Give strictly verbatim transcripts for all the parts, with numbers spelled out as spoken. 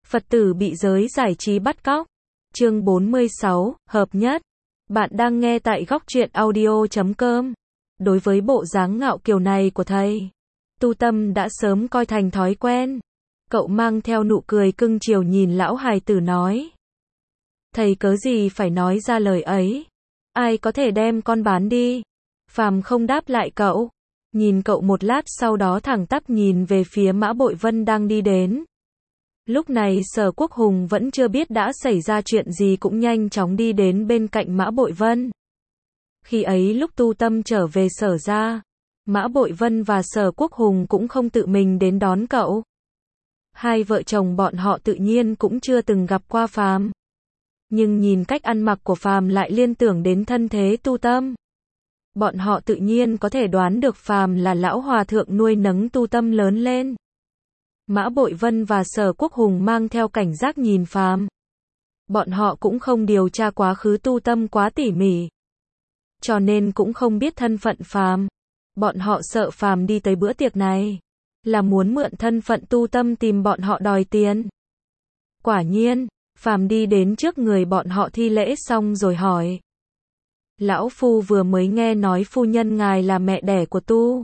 Phật tử bị giới giải trí bắt cóc. Chương bốn mươi sáu, hợp nhất. Bạn đang nghe tại góc truyện audio chấm com. Đối với bộ dáng ngạo kiều này của thầy, Tu Tâm đã sớm coi thành thói quen. Cậu mang theo nụ cười cưng chiều nhìn lão hài tử nói. Thầy cớ gì phải nói ra lời ấy? Ai có thể đem con bán đi? Phàm không đáp lại cậu. Nhìn cậu một lát sau đó thẳng tắp nhìn về phía Mã Bội Vân đang đi đến. Lúc này Sở Quốc Hùng vẫn chưa biết đã xảy ra chuyện gì cũng nhanh chóng đi đến bên cạnh Mã Bội Vân. Khi ấy lúc Tu Tâm trở về Sở ra, Mã Bội Vân và Sở Quốc Hùng cũng không tự mình đến đón cậu. Hai vợ chồng bọn họ tự nhiên cũng chưa từng gặp qua Phàm. Nhưng nhìn cách ăn mặc của Phàm lại liên tưởng đến thân thế Tu Tâm. Bọn họ tự nhiên có thể đoán được Phàm là lão hòa thượng nuôi nấng Tu Tâm lớn lên. Mã Bội Vân và Sở Quốc Hùng mang theo cảnh giác nhìn Phàm. Bọn họ cũng không điều tra quá khứ Tu Tâm quá tỉ mỉ, cho nên cũng không biết thân phận Phàm. Bọn họ sợ Phàm đi tới bữa tiệc này là muốn mượn thân phận Tu Tâm tìm bọn họ đòi tiền. Quả nhiên, Phàm đi đến trước người bọn họ thi lễ xong rồi hỏi. Lão Phu vừa mới nghe nói phu nhân ngài là mẹ đẻ của Tu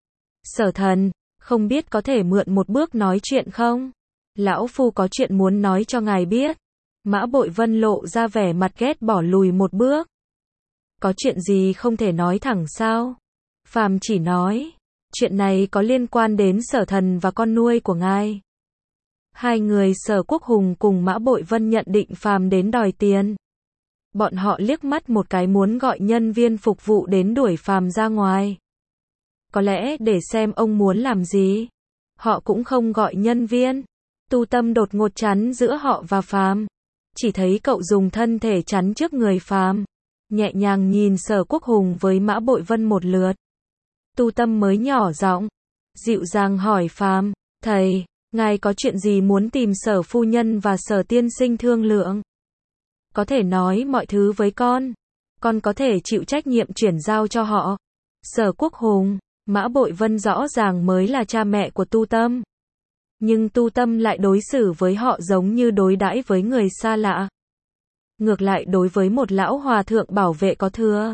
Sở Thần, không biết có thể mượn một bước nói chuyện không? Lão Phu có chuyện muốn nói cho ngài biết. Mã Bội Vân lộ ra vẻ mặt ghét bỏ lùi một bước. Có chuyện gì không thể nói thẳng sao? Phàm chỉ nói, chuyện này có liên quan đến Sở Thần và con nuôi của ngài. Hai người Sở Quốc Hùng cùng Mã Bội Vân nhận định Phàm đến đòi tiền. Bọn họ liếc mắt một cái muốn gọi nhân viên phục vụ đến đuổi Phàm ra ngoài. Có lẽ để xem ông muốn làm gì. Họ cũng không gọi nhân viên. Tu Tâm đột ngột chắn giữa họ và Phàm. Chỉ thấy cậu dùng thân thể chắn trước người Phàm, nhẹ nhàng nhìn Sở Quốc Hùng với Mã Bội Vân một lượt. Tu Tâm mới nhỏ giọng, dịu dàng hỏi Phàm, thầy, ngài có chuyện gì muốn tìm Sở phu nhân và Sở tiên sinh thương lượng? Có thể nói mọi thứ với con. Con có thể chịu trách nhiệm chuyển giao cho họ. Sở Quốc Hùng, Mã Bội Vân rõ ràng mới là cha mẹ của Tu Tâm. Nhưng Tu Tâm lại đối xử với họ giống như đối đãi với người xa lạ. Ngược lại đối với một lão hòa thượng bảo vệ có thừa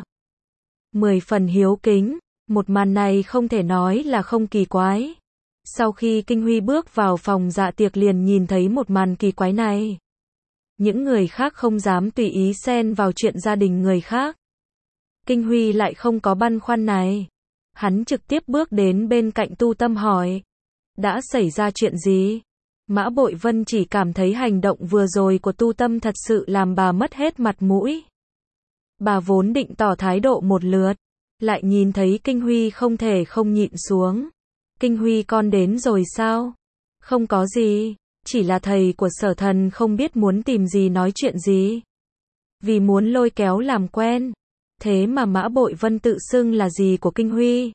mười phần hiếu kính. Một màn này không thể nói là không kỳ quái. Sau khi Kinh Huy bước vào phòng dạ tiệc liền nhìn thấy một màn kỳ quái này. Những người khác không dám tùy ý xen vào chuyện gia đình người khác. Kinh Huy lại không có băn khoăn này. Hắn trực tiếp bước đến bên cạnh Tu Tâm hỏi. Đã xảy ra chuyện gì? Mã Bội Vân chỉ cảm thấy hành động vừa rồi của Tu Tâm thật sự làm bà mất hết mặt mũi. Bà vốn định tỏ thái độ một lượt, lại nhìn thấy Kinh Huy không thể không nhịn xuống. Kinh Huy con đến rồi sao? Không có gì, chỉ là thầy của Sở Thần không biết muốn tìm gì nói chuyện gì. Vì muốn lôi kéo làm quen. Thế mà Mã Bội Vân tự xưng là gì của Kinh Huy.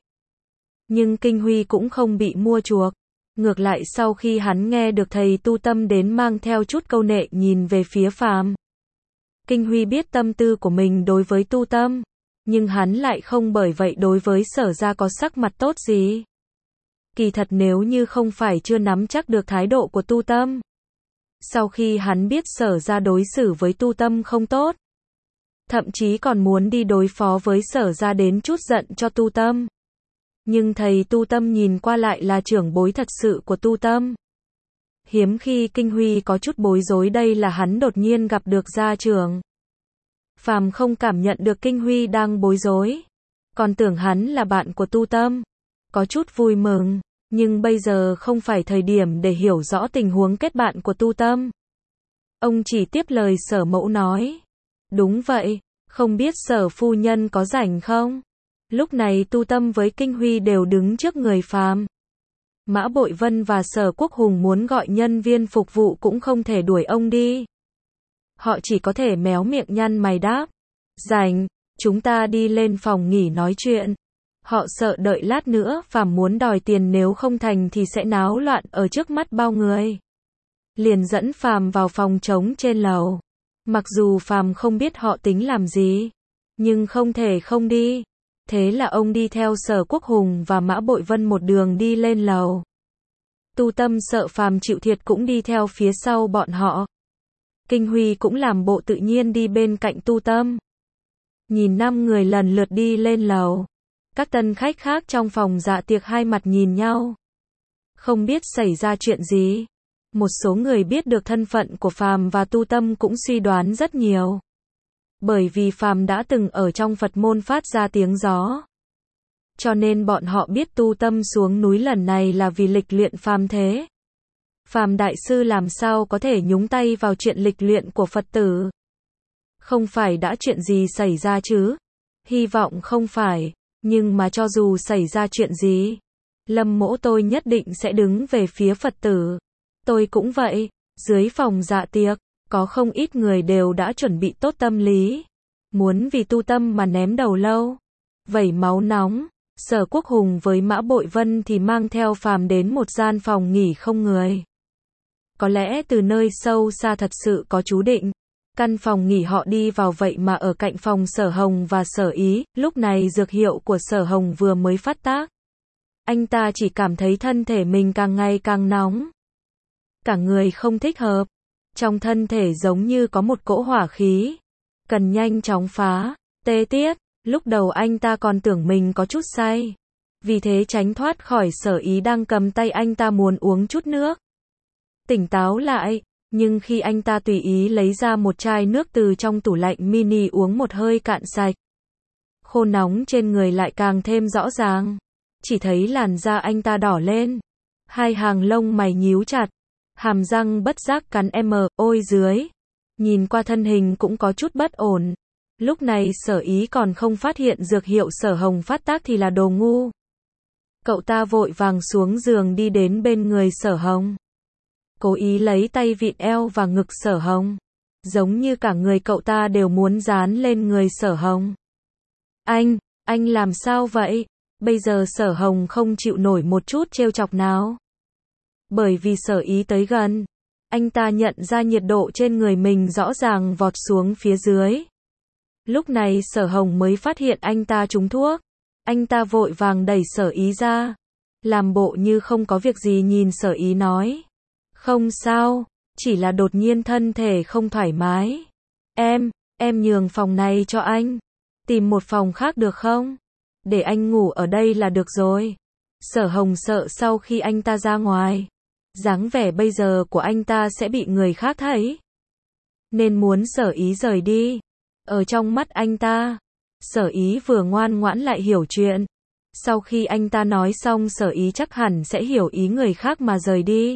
Nhưng Kinh Huy cũng không bị mua chuộc. Ngược lại sau khi hắn nghe được thầy Tu Tâm đến mang theo chút câu nệ nhìn về phía Phàm. Kinh Huy biết tâm tư của mình đối với Tu Tâm. Nhưng hắn lại không bởi vậy đối với Sở ra có sắc mặt tốt gì. Kỳ thật nếu như không phải chưa nắm chắc được thái độ của Tu Tâm. Sau khi hắn biết Sở ra đối xử với Tu Tâm không tốt. Thậm chí còn muốn đi đối phó với Sở ra đến chút giận cho Tu Tâm. Nhưng thầy Tu Tâm nhìn qua lại là trưởng bối thật sự của Tu Tâm. Hiếm khi Kinh Huy có chút bối rối đây là hắn đột nhiên gặp được gia trưởng. Phàm không cảm nhận được Kinh Huy đang bối rối. Còn tưởng hắn là bạn của Tu Tâm. Có chút vui mừng. Nhưng bây giờ không phải thời điểm để hiểu rõ tình huống kết bạn của Tu Tâm. Ông chỉ tiếp lời Sở mẫu nói. Đúng vậy, không biết Sở phu nhân có rảnh không? Lúc này Tu Tâm với Kinh Huy đều đứng trước người Phàm. Mã Bội Vân và Sở Quốc Hùng muốn gọi nhân viên phục vụ cũng không thể đuổi ông đi. Họ chỉ có thể méo miệng nhăn mày đáp. Rảnh, chúng ta đi lên phòng nghỉ nói chuyện. Họ sợ đợi lát nữa Phàm muốn đòi tiền nếu không thành thì sẽ náo loạn ở trước mắt bao người. Liền dẫn Phàm vào phòng trống trên lầu. Mặc dù Phàm không biết họ tính làm gì, nhưng không thể không đi. Thế là ông đi theo Sở Quốc Hùng và Mã Bội Vân một đường đi lên lầu. Tu Tâm sợ Phàm chịu thiệt cũng đi theo phía sau bọn họ. Kinh Huy cũng làm bộ tự nhiên đi bên cạnh Tu Tâm. Nhìn năm người lần lượt đi lên lầu. Các tân khách khác trong phòng dạ tiệc hai mặt nhìn nhau. Không biết xảy ra chuyện gì. Một số người biết được thân phận của Phàm và Tu Tâm cũng suy đoán rất nhiều. Bởi vì Phàm đã từng ở trong Phật môn phát ra tiếng gió. Cho nên bọn họ biết Tu Tâm xuống núi lần này là vì lịch luyện phàm thế. Phàm đại sư làm sao có thể nhúng tay vào chuyện lịch luyện của Phật tử? Không phải đã chuyện gì xảy ra chứ? Hy vọng không phải, nhưng mà cho dù xảy ra chuyện gì, Lâm Mỗ tôi nhất định sẽ đứng về phía Phật tử. Tôi cũng vậy. Dưới phòng dạ tiệc, có không ít người đều đã chuẩn bị tốt tâm lý. Muốn vì Tu Tâm mà ném đầu lâu. Vẩy máu nóng. Sở Quốc Hùng với Mã Bội Vân thì mang theo Phàm đến một gian phòng nghỉ không người. Có lẽ từ nơi sâu xa thật sự có chú định. Căn phòng nghỉ họ đi vào vậy mà ở cạnh phòng Sở Hồng và Sở Ý, lúc này dược hiệu của Sở Hồng vừa mới phát tác. Anh ta chỉ cảm thấy thân thể mình càng ngày càng nóng. Cả người không thích hợp. Trong thân thể giống như có một cỗ hỏa khí. Cần nhanh chóng phá. Tê tiết. Lúc đầu anh ta còn tưởng mình có chút say. Vì thế tránh thoát khỏi Sở Ý đang cầm tay anh ta muốn uống chút nước. Tỉnh táo lại. Nhưng khi anh ta tùy ý lấy ra một chai nước từ trong tủ lạnh mini uống một hơi cạn sạch. Khô nóng trên người lại càng thêm rõ ràng. Chỉ thấy làn da anh ta đỏ lên. Hai hàng lông mày nhíu chặt. Hàm răng bất giác cắn em, ôi dưới. Nhìn qua thân hình cũng có chút bất ổn. Lúc này Sở Ý còn không phát hiện dược hiệu Sở Hồng phát tác thì là đồ ngu. Cậu ta vội vàng xuống giường đi đến bên người Sở Hồng. Cố ý lấy tay vịn eo và ngực Sở Hồng. Giống như cả người cậu ta đều muốn dán lên người Sở Hồng. Anh, anh làm sao vậy? Bây giờ Sở Hồng không chịu nổi một chút trêu chọc nào. Bởi vì Sở Ý tới gần. Anh ta nhận ra nhiệt độ trên người mình rõ ràng vọt xuống phía dưới. Lúc này Sở Hồng mới phát hiện anh ta trúng thuốc. Anh ta vội vàng đẩy Sở Ý ra. Làm bộ như không có việc gì nhìn Sở Ý nói. Không sao, chỉ là đột nhiên thân thể không thoải mái. Em, em nhường phòng này cho anh. Tìm một phòng khác được không? Để anh ngủ ở đây là được rồi. Sở Hồng sợ sau khi anh ta ra ngoài, dáng vẻ bây giờ của anh ta sẽ bị người khác thấy. Nên muốn Sở Ý rời đi. Ở trong mắt anh ta, Sở Ý vừa ngoan ngoãn lại hiểu chuyện. Sau khi anh ta nói xong Sở Ý chắc hẳn sẽ hiểu ý người khác mà rời đi.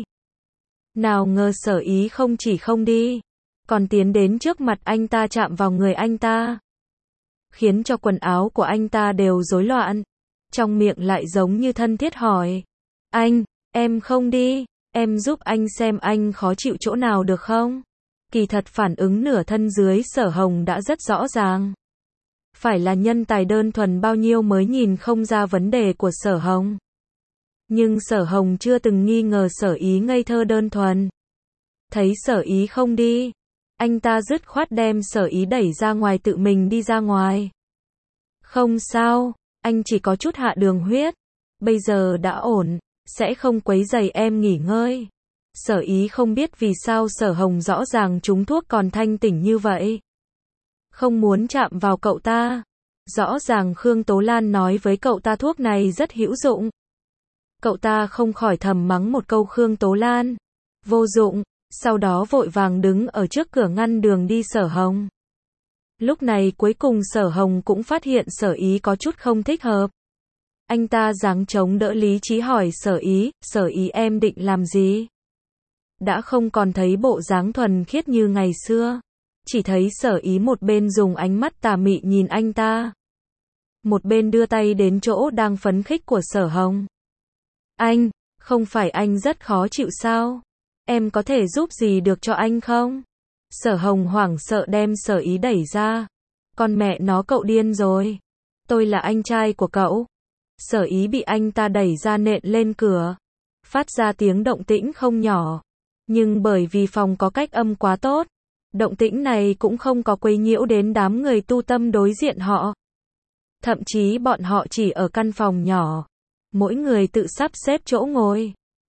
Nào ngờ Sở Ý không chỉ không đi, còn tiến đến trước mặt anh ta chạm vào người anh ta. Khiến cho quần áo của anh ta đều rối loạn. Trong miệng lại giống như thân thiết hỏi. Anh, em không đi, em giúp anh xem anh khó chịu chỗ nào được không? Kỳ thật phản ứng nửa thân dưới Sở Hồng đã rất rõ ràng. Phải là nhân tài đơn thuần bao nhiêu mới nhìn không ra vấn đề của Sở Hồng. Nhưng Sở Hồng chưa từng nghi ngờ Sở Ý ngây thơ đơn thuần. Thấy Sở Ý không đi, anh ta dứt khoát đem Sở Ý đẩy ra ngoài tự mình đi ra ngoài. Không sao, anh chỉ có chút hạ đường huyết. Bây giờ đã ổn, sẽ không quấy rầy em nghỉ ngơi. Sở Ý không biết vì sao Sở Hồng rõ ràng trúng thuốc còn thanh tỉnh như vậy. Không muốn chạm vào cậu ta. Rõ ràng Khương Tố Lan nói với cậu ta thuốc này rất hữu dụng. Cậu ta không khỏi thầm mắng một câu Khương Tố Lan. Vô dụng, sau đó vội vàng đứng ở trước cửa ngăn đường đi Sở Hồng. Lúc này cuối cùng Sở Hồng cũng phát hiện Sở Ý có chút không thích hợp. Anh ta giáng chống đỡ lý trí hỏi Sở Ý, Sở Ý em định làm gì? Đã không còn thấy bộ dáng thuần khiết như ngày xưa. Chỉ thấy Sở Ý một bên dùng ánh mắt tà mị nhìn anh ta. Một bên đưa tay đến chỗ đang phấn khích của Sở Hồng. Anh, không phải anh rất khó chịu sao? Em có thể giúp gì được cho anh không? Sở Hồng hoảng sợ đem Sở Ý đẩy ra. Con mẹ nó cậu điên rồi. Tôi là anh trai của cậu. Sở Ý bị anh ta đẩy ra nện lên cửa. Phát ra tiếng động tĩnh không nhỏ. Nhưng bởi vì phòng có cách âm quá tốt, động tĩnh này cũng không có quấy nhiễu đến đám người tu tâm đối diện họ. Thậm chí bọn họ chỉ ở căn phòng nhỏ. Mỗi người tự sắp xếp chỗ ngồi.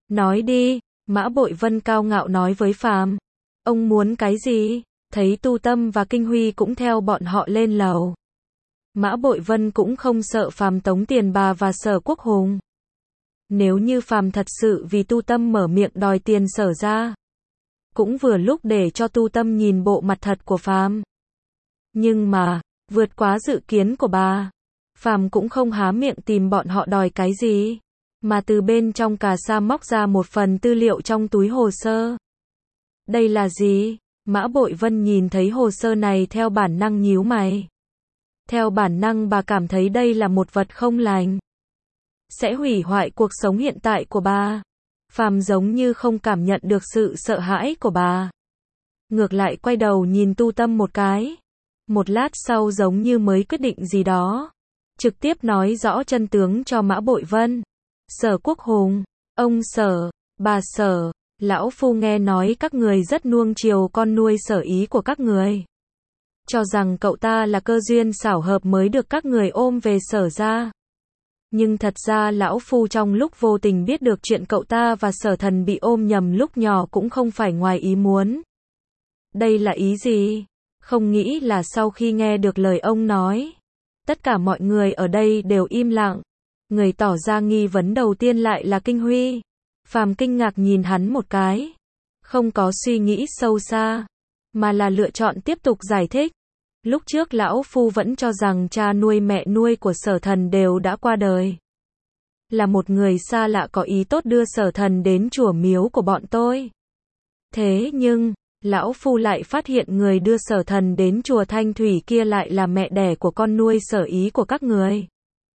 Nói đi, Mã Bội Vân cao ngạo nói với Phàm. Ông muốn cái gì? Thấy Tu Tâm và Kinh Huy cũng theo bọn họ lên lầu. Mã Bội Vân cũng không sợ Phàm tống tiền bà và Sở Quốc Hùng. Nếu như Phàm thật sự vì Tu Tâm mở miệng đòi tiền Sở ra, cũng vừa lúc để cho Tu Tâm nhìn bộ mặt thật của Phàm. Nhưng mà, vượt quá dự kiến của bà, Phàm cũng không há miệng tìm bọn họ đòi cái gì, mà từ bên trong cà sa móc ra một phần tư liệu trong túi hồ sơ. Đây là gì? Mã Bội Vân nhìn thấy hồ sơ này theo bản năng nhíu mày. Theo bản năng bà cảm thấy đây là một vật không lành, sẽ hủy hoại cuộc sống hiện tại của bà. Phàm giống như không cảm nhận được sự sợ hãi của bà. Ngược lại quay đầu nhìn Tu Tâm một cái. Một lát sau giống như mới quyết định gì đó. Trực tiếp nói rõ chân tướng cho Mã Bội Vân. Sở Quốc Hùng, ông Sở, bà Sở, lão phu nghe nói các người rất nuông chiều con nuôi Sở Ý của các người. Cho rằng cậu ta là cơ duyên xảo hợp mới được các người ôm về Sở ra. Nhưng thật ra lão phu trong lúc vô tình biết được chuyện cậu ta và Sở Thần bị ôm nhầm lúc nhỏ cũng không phải ngoài ý muốn. Đây là ý gì? Không nghĩ là sau khi nghe được lời ông nói, tất cả mọi người ở đây đều im lặng. Người tỏ ra nghi vấn đầu tiên lại là Kinh Huy. Phàm kinh ngạc nhìn hắn một cái, không có suy nghĩ sâu xa, mà là lựa chọn tiếp tục giải thích. Lúc trước lão phu vẫn cho rằng cha nuôi mẹ nuôi của Sở Thần đều đã qua đời. Là một người xa lạ có ý tốt đưa Sở Thần đến chùa miếu của bọn tôi. Thế nhưng, lão phu lại phát hiện người đưa Sở Thần đến chùa Thanh Thủy kia lại là mẹ đẻ của con nuôi Sở Ý của các người.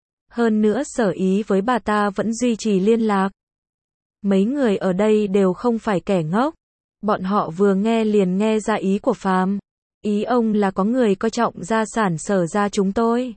Hơn nữa Sở Ý với bà ta vẫn duy trì liên lạc. Mấy người ở đây đều không phải kẻ ngốc. Bọn họ vừa nghe liền nghe ra ý của Phàm. Ý ông là có người coi trọng gia sản Sở ra chúng tôi.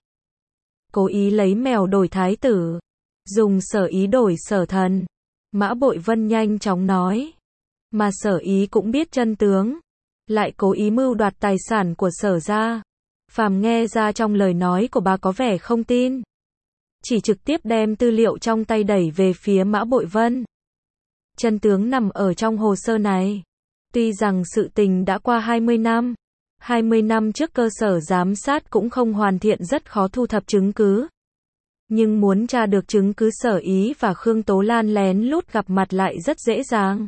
Cố ý lấy mèo đổi thái tử. Dùng Sở Ý đổi Sở Thần. Mã Bội Vân nhanh chóng nói. Mà Sở Ý cũng biết chân tướng. Lại cố ý mưu đoạt tài sản của Sở ra. Phàm nghe ra trong lời nói của bà có vẻ không tin. Chỉ trực tiếp đem tư liệu trong tay đẩy về phía Mã Bội Vân. Chân tướng nằm ở trong hồ sơ này. Tuy rằng sự tình đã qua hai mươi năm. hai mươi năm trước cơ sở giám sát cũng không hoàn thiện rất khó thu thập chứng cứ. Nhưng muốn tra được chứng cứ Sở Ý và Khương Tố Lan lén lút gặp mặt lại rất dễ dàng.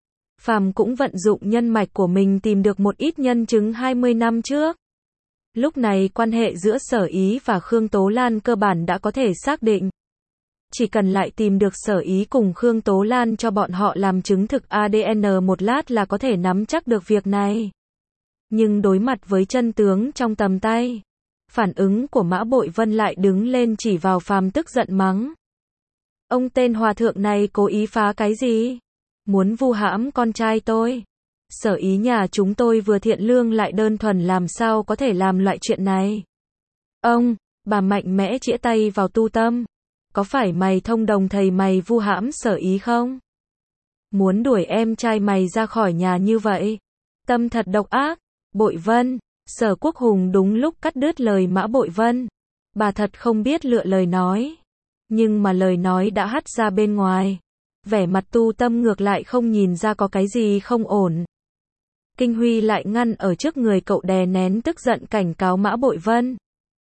Phàm cũng vận dụng nhân mạch của mình tìm được một ít nhân chứng hai mươi năm trước. Lúc này quan hệ giữa Sở Ý và Khương Tố Lan cơ bản đã có thể xác định. Chỉ cần lại tìm được Sở Ý cùng Khương Tố Lan cho bọn họ làm chứng thực a đê en một lát là có thể nắm chắc được việc này. Nhưng đối mặt với chân tướng trong tầm tay, phản ứng của Mã Bội Vân lại đứng lên chỉ vào Phàm tức giận mắng. Ông tên hòa thượng này cố ý phá cái gì? Muốn vu hãm con trai tôi. Sở Ý nhà chúng tôi vừa thiện lương lại đơn thuần làm sao có thể làm loại chuyện này. Ông, bà mạnh mẽ chĩa tay vào Tu Tâm. Có phải mày thông đồng thầy mày vu hãm Sở Ý không? Muốn đuổi em trai mày ra khỏi nhà như vậy? Tâm thật độc ác. Bội Vân, Sở Quốc Hùng đúng lúc cắt đứt lời Mã Bội Vân. Bà thật không biết lựa lời nói. Nhưng mà lời nói đã hắt ra bên ngoài. Vẻ mặt Tu Tâm ngược lại không nhìn ra có cái gì không ổn. Kinh Huy lại ngăn ở trước người cậu đè nén tức giận cảnh cáo Mã Bội Vân.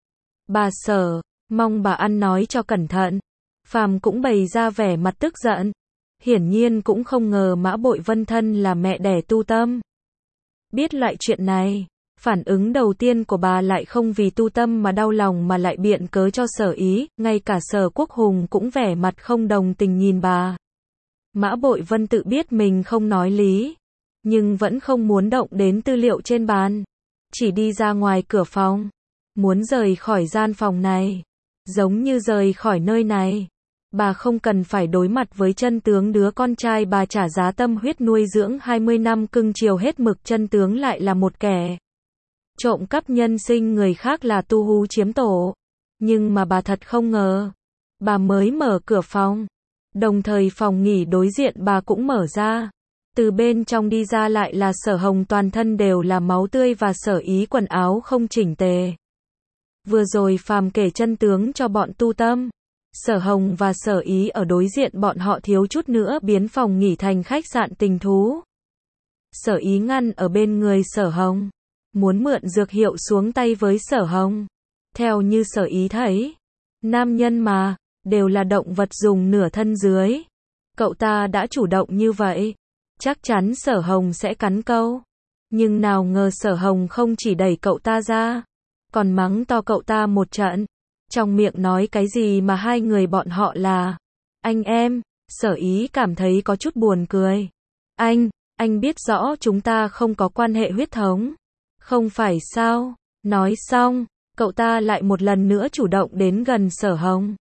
Bà Sở, mong bà ăn nói cho cẩn thận. Phàm cũng bày ra vẻ mặt tức giận. Hiển nhiên cũng không ngờ Mã Bội Vân thân là mẹ đẻ Tu Tâm. Biết lại chuyện này, phản ứng đầu tiên của bà lại không vì Tu Tâm mà đau lòng mà lại biện cớ cho Sở Ý, ngay cả Sở Quốc Hùng cũng vẻ mặt không đồng tình nhìn bà. Mã Bội Vân tự biết mình không nói lý, nhưng vẫn không muốn động đến tư liệu trên bàn. Chỉ đi ra ngoài cửa phòng, muốn rời khỏi gian phòng này, giống như rời khỏi nơi này. Bà không cần phải đối mặt với chân tướng đứa con trai bà trả giá tâm huyết nuôi dưỡng hai mươi năm cưng chiều hết mực, chân tướng lại là một kẻ trộm cắp nhân sinh người khác, là tu hú chiếm tổ. Nhưng mà bà thật không ngờ, bà mới mở cửa phòng, đồng thời phòng nghỉ đối diện bà cũng mở ra. Từ bên trong đi ra lại là Sở Hồng, toàn thân đều là máu tươi và Sở Ý quần áo không chỉnh tề. Vừa rồi Phàm kể chân tướng cho bọn Tu Tâm, Sở Hồng và Sở Ý ở đối diện bọn họ thiếu chút nữa biến phòng nghỉ thành khách sạn tình thú. Sở Ý ngăn ở bên người Sở Hồng, muốn mượn dược hiệu xuống tay với Sở Hồng. Theo như Sở Ý thấy, nam nhân mà, đều là động vật dùng nửa thân dưới. Cậu ta đã chủ động như vậy, chắc chắn Sở Hồng sẽ cắn câu. Nhưng nào ngờ Sở Hồng không chỉ đẩy cậu ta ra, còn mắng to cậu ta một trận. Trong miệng nói cái gì mà hai người bọn họ là anh em. Sở Ý cảm thấy có chút buồn cười. Anh, anh biết rõ chúng ta không có quan hệ huyết thống, không phải sao? Nói xong, cậu ta lại một lần nữa chủ động đến gần Sở Hồng.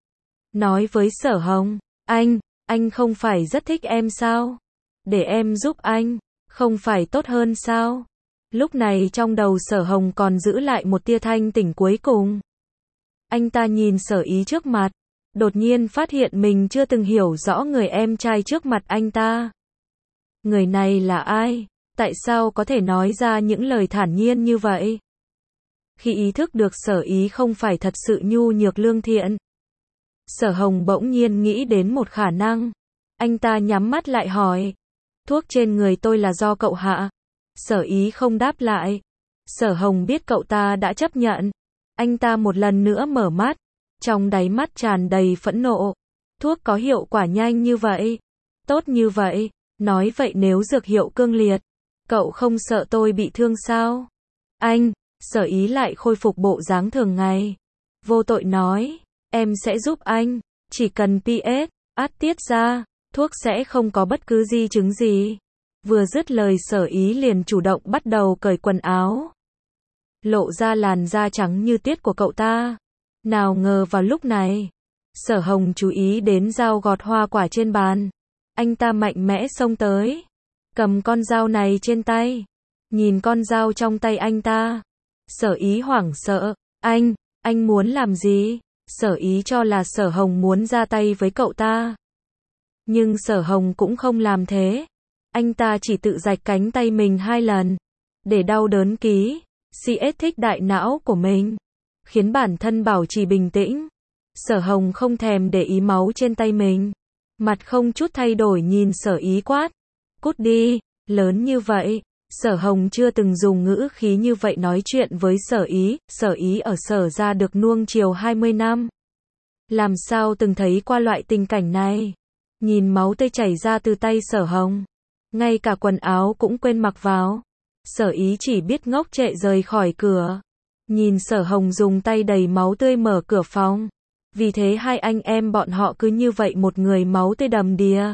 Nói với Sở Hồng, anh, anh không phải rất thích em sao? Để em giúp anh, không phải tốt hơn sao? Lúc này trong đầu Sở Hồng còn giữ lại một tia thanh tỉnh cuối cùng. Anh ta nhìn Sở Ý trước mặt, đột nhiên phát hiện mình chưa từng hiểu rõ người em trai trước mặt anh ta. Người này là ai? Tại sao có thể nói ra những lời thản nhiên như vậy? Khi ý thức được Sở Ý không phải thật sự nhu nhược lương thiện, Sở Hồng bỗng nhiên nghĩ đến một khả năng. Anh ta nhắm mắt lại hỏi, thuốc trên người tôi là do cậu hạ? Sở Ý không đáp lại. Sở Hồng biết cậu ta đã chấp nhận. Anh ta một lần nữa mở mắt, trong đáy mắt tràn đầy phẫn nộ. Thuốc có hiệu quả nhanh như vậy, tốt như vậy, nói vậy nếu dược hiệu cương liệt, cậu không sợ tôi bị thương sao? Anh, Sở Ý lại khôi phục bộ dáng thường ngày. Vô tội nói, em sẽ giúp anh, chỉ cần pê ét, át tiết ra, thuốc sẽ không có bất cứ di chứng gì. Vừa dứt lời Sở Ý liền chủ động bắt đầu cởi quần áo, lộ ra làn da trắng như tiết của cậu ta. Nào ngờ vào lúc này, Sở Hồng chú ý đến dao gọt hoa quả trên bàn. Anh ta mạnh mẽ xông tới, cầm con dao này trên tay. Nhìn con dao trong tay anh ta, Sở Ý hoảng sợ. Anh, anh muốn làm gì? Sở Ý cho là Sở Hồng muốn ra tay với cậu ta. Nhưng Sở Hồng cũng không làm thế. Anh ta chỉ tự rạch cánh tay mình hai lần, để đau đớn ký, xê ét thích đại não của mình, khiến bản thân bảo trì bình tĩnh. Sở Hồng không thèm để ý máu trên tay mình, mặt không chút thay đổi nhìn Sở Ý quát, cút đi. Lớn như vậy, Sở Hồng chưa từng dùng ngữ khí như vậy nói chuyện với Sở Ý. Sở Ý ở Sở gia được nuông chiều hai mươi năm, làm sao từng thấy qua loại tình cảnh này. Nhìn máu tươi chảy ra từ tay Sở Hồng, ngay cả quần áo cũng quên mặc vào, Sở Ý chỉ biết ngốc trệ rời khỏi cửa. Nhìn Sở Hồng dùng tay đầy máu tươi mở cửa phòng. Vì thế hai anh em bọn họ cứ như vậy, một người máu tươi đầm đìa,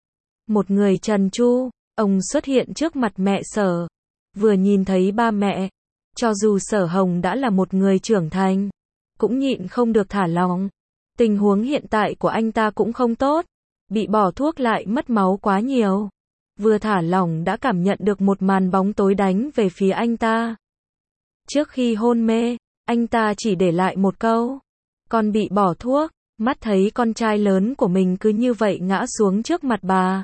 một người trần tru. Ông xuất hiện trước mặt mẹ Sở. Vừa nhìn thấy ba mẹ, cho dù Sở Hồng đã là một người trưởng thành, cũng nhịn không được thả lỏng. Tình huống hiện tại của anh ta cũng không tốt, bị bỏ thuốc lại mất máu quá nhiều. Vừa thả lỏng đã cảm nhận được một màn bóng tối đánh về phía anh ta. Trước khi hôn mê, anh ta chỉ để lại một câu, con bị bỏ thuốc. Mắt thấy con trai lớn của mình cứ như vậy ngã xuống trước mặt bà.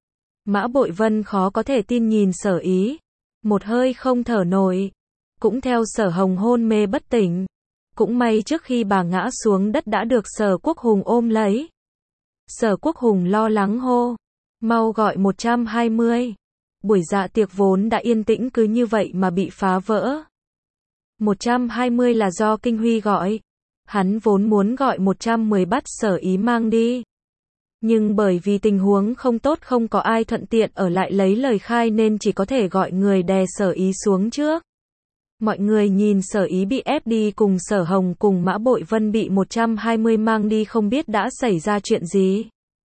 Mã Bội Vân khó có thể tin nhìn Sở Ý, một hơi không thở nổi, cũng theo Sở Hồng hôn mê bất tỉnh. Cũng may trước khi bà ngã xuống đất đã được Sở Quốc Hùng ôm lấy. Sở Quốc Hùng lo lắng hô, mau gọi một trăm hai mươi. Buổi dạ tiệc vốn đã yên tĩnh cứ như vậy mà bị phá vỡ. một trăm hai mươi là do Kinh Huy gọi. Hắn vốn muốn gọi một trăm mười bắt Sở Ý mang đi. Nhưng bởi vì tình huống không tốt, không có ai thuận tiện ở lại lấy lời khai nên chỉ có thể gọi người đè Sở Ý xuống trước. Mọi người nhìn Sở Ý bị ép đi cùng Sở Hồng cùng Mã Bội Vân bị một trăm hai mươi mang đi, không biết đã xảy ra chuyện gì.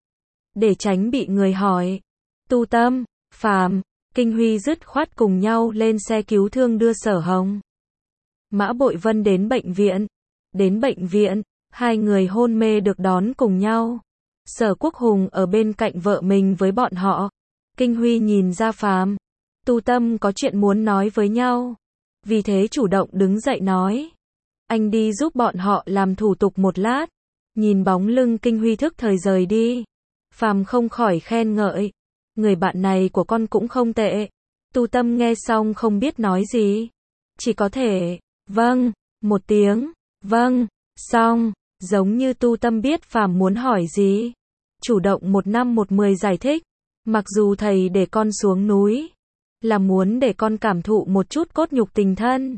Để tránh bị người hỏi, Tu Tâm, Phàm, Kinh Huy dứt khoát cùng nhau lên xe cứu thương đưa Sở Hồng, Mã Bội Vân đến bệnh viện. Đến bệnh viện, hai người hôn mê được đón cùng nhau. Sở Quốc Hùng ở bên cạnh vợ mình với bọn họ. Kinh Huy nhìn ra Phàm, Tu Tâm có chuyện muốn nói với nhau, vì thế chủ động đứng dậy nói, anh đi giúp bọn họ làm thủ tục một lát. Nhìn bóng lưng Kinh Huy thức thời rời đi, Phàm không khỏi khen ngợi, người bạn này của con cũng không tệ. Tu Tâm nghe xong không biết nói gì, chỉ có thể vâng một tiếng. Vâng, xong. Giống như Tu Tâm biết phàm muốn hỏi gì, chủ động một năm một mười giải thích, mặc dù thầy để con xuống núi, là muốn để con cảm thụ một chút cốt nhục tình thân.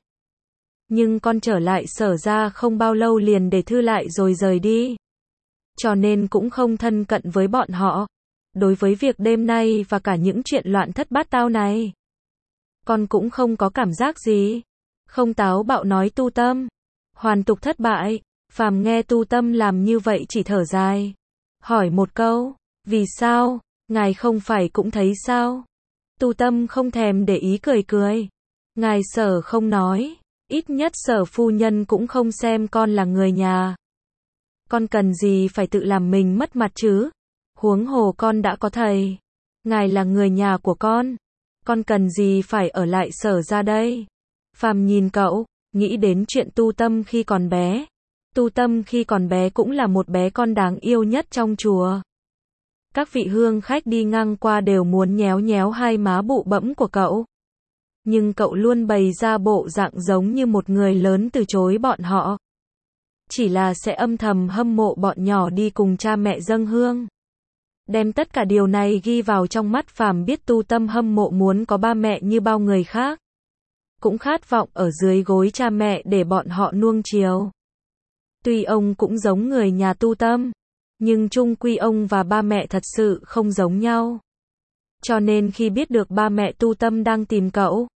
Nhưng con trở lại Sở ra không bao lâu liền để thư lại rồi rời đi. Cho nên cũng không thân cận với bọn họ. Đối với việc đêm nay và cả những chuyện loạn thất bát tao này, con cũng không có cảm giác gì. Không táo bạo nói Tu Tâm. Hoàn tục thất bại. Phàm nghe Tu Tâm làm như vậy chỉ thở dài. Hỏi một câu, vì sao, ngài không phải cũng thấy sao? Tu Tâm không thèm để ý cười cười. Ngài Sở không nói, ít nhất Sở phu nhân cũng không xem con là người nhà. Con cần gì phải tự làm mình mất mặt chứ? Huống hồ con đã có thầy. Ngài là người nhà của con. Con cần gì phải ở lại Sở ra đây? Phàm nhìn cậu, nghĩ đến chuyện Tu Tâm khi còn bé. Tu Tâm khi còn bé cũng là một bé con đáng yêu nhất trong chùa. Các vị hương khách đi ngang qua đều muốn nhéo nhéo hai má bụ bẫm của cậu. Nhưng cậu luôn bày ra bộ dạng giống như một người lớn từ chối bọn họ. Chỉ là sẽ âm thầm hâm mộ bọn nhỏ đi cùng cha mẹ dâng hương. Đem tất cả điều này ghi vào trong mắt Phàm biết Tu Tâm hâm mộ muốn có ba mẹ như bao người khác. Cũng khát vọng ở dưới gối cha mẹ để bọn họ nuông chiều. Tuy ông cũng giống người nhà Tu Tâm, nhưng chung quy ông và ba mẹ thật sự không giống nhau. Cho nên khi biết được ba mẹ Tu Tâm đang tìm cậu,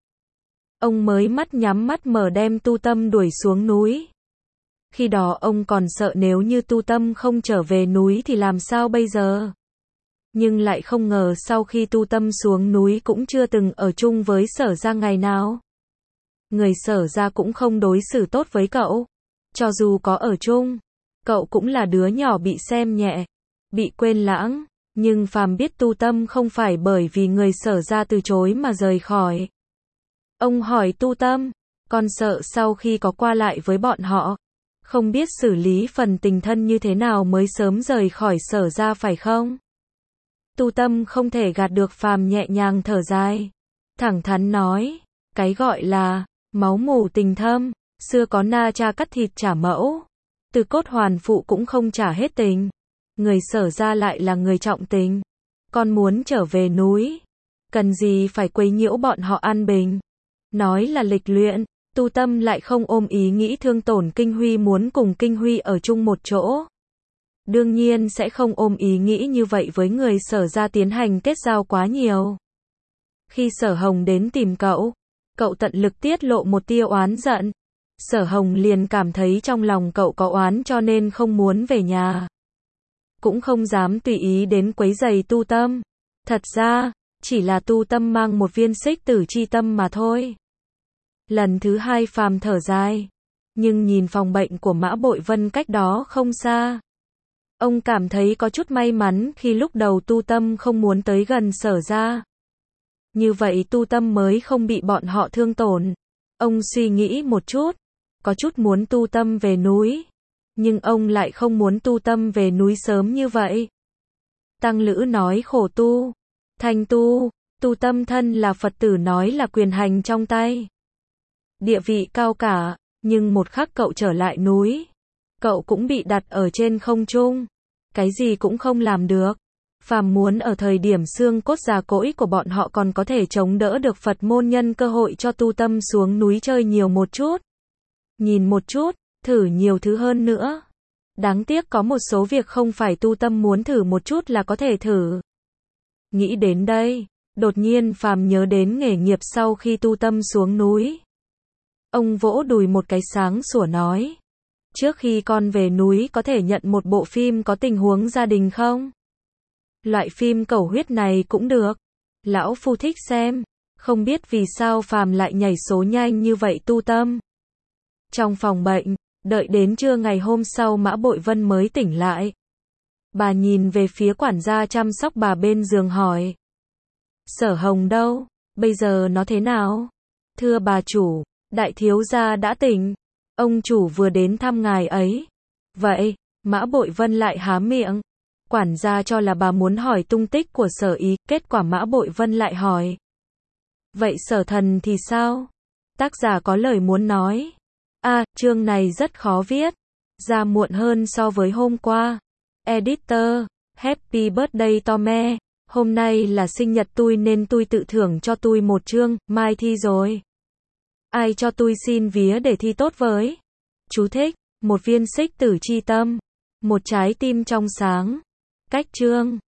ông mới mắt nhắm mắt mở đem Tu Tâm đuổi xuống núi. Khi đó ông còn sợ nếu như Tu Tâm không trở về núi thì làm sao bây giờ. Nhưng lại không ngờ sau khi Tu Tâm xuống núi cũng chưa từng ở chung với Sở ra ngày nào. Người Sở ra cũng không đối xử tốt với cậu. Cho dù có ở chung, cậu cũng là đứa nhỏ bị xem nhẹ, bị quên lãng. Nhưng Phàm biết Tu Tâm không phải bởi vì người Sở ra từ chối mà rời khỏi. Ông hỏi Tu Tâm, con sợ sau khi có qua lại với bọn họ, không biết xử lý phần tình thân như thế nào mới sớm rời khỏi Sở ra phải không? Tu Tâm không thể gạt được Phàm nhẹ nhàng thở dài. Thẳng thắn nói, cái gọi là máu mủ tình thâm, xưa có na cha cắt thịt trả mẫu. Từ cốt hoàn phụ cũng không trả hết tình. Người Sở ra lại là người trọng tình. Con muốn trở về núi, cần gì phải quấy nhiễu bọn họ an bình. Nói là lịch luyện, Tu Tâm lại không ôm ý nghĩ thương tổn Kinh Huy muốn cùng Kinh Huy ở chung một chỗ. Đương nhiên sẽ không ôm ý nghĩ như vậy với người Sở ra tiến hành kết giao quá nhiều. Khi Sở Hồng đến tìm cậu, cậu tận lực tiết lộ một tia oán giận. Sở Hồng liền cảm thấy trong lòng cậu có oán cho nên không muốn về nhà. Cũng không dám tùy ý đến quấy rầy Tu Tâm. Thật ra, chỉ là Tu Tâm mang một viên xích tử chi tâm mà thôi. Lần thứ hai Phàm thở dài. Nhưng nhìn phòng bệnh của Mã Bội Vân cách đó không xa. Ông cảm thấy có chút may mắn khi lúc đầu Tu Tâm không muốn tới gần Sở ra. Như vậy Tu Tâm mới không bị bọn họ thương tổn. Ông suy nghĩ một chút. Có chút muốn Tu Tâm về núi. Nhưng ông lại không muốn Tu Tâm về núi sớm như vậy. Tăng Lữ nói khổ tu. Thành tu. Tu Tâm thân là Phật tử nói là quyền hành trong tay. Địa vị cao cả. Nhưng một khắc cậu trở lại núi, cậu cũng bị đặt ở trên không trung. Cái gì cũng không làm được. Phàm muốn ở thời điểm xương cốt già cỗi của bọn họ còn có thể chống đỡ được Phật môn nhân cơ hội cho Tu Tâm xuống núi chơi nhiều một chút. Nhìn một chút, thử nhiều thứ hơn nữa. Đáng tiếc có một số việc không phải Tu Tâm muốn thử một chút là có thể thử. Nghĩ đến đây, đột nhiên Phàm nhớ đến nghề nghiệp sau khi Tu Tâm xuống núi. Ông vỗ đùi một cái sáng sủa nói. Trước khi con về núi có thể nhận một bộ phim có tình huống gia đình không? Loại phim cầu huyết này cũng được. Lão phu thích xem. Không biết vì sao Phàm lại nhảy số nhanh như vậy Tu Tâm. Trong phòng bệnh, đợi đến trưa ngày hôm sau Mã Bội Vân mới tỉnh lại. Bà nhìn về phía quản gia chăm sóc bà bên giường hỏi. Sở Hồng đâu? Bây giờ nó thế nào? Thưa bà chủ, đại thiếu gia đã tỉnh. Ông chủ vừa đến thăm ngài ấy. Vậy, Mã Bội Vân lại há miệng. Quản gia cho là bà muốn hỏi tung tích của Sở Ý, kết quả Mã Bội Vân lại hỏi. Vậy Sở Thần thì sao? Tác giả có lời muốn nói. À, chương này rất khó viết. ra muộn hơn so với hôm qua. Editor, Happy birthday Tome. Hôm nay là sinh nhật tui nên tui tự thưởng cho tui một chương, mai thi rồi. Ai cho tui xin vía để thi tốt với? Chú thích, một viên xích tử chi tâm, một trái tim trong sáng. Cách chương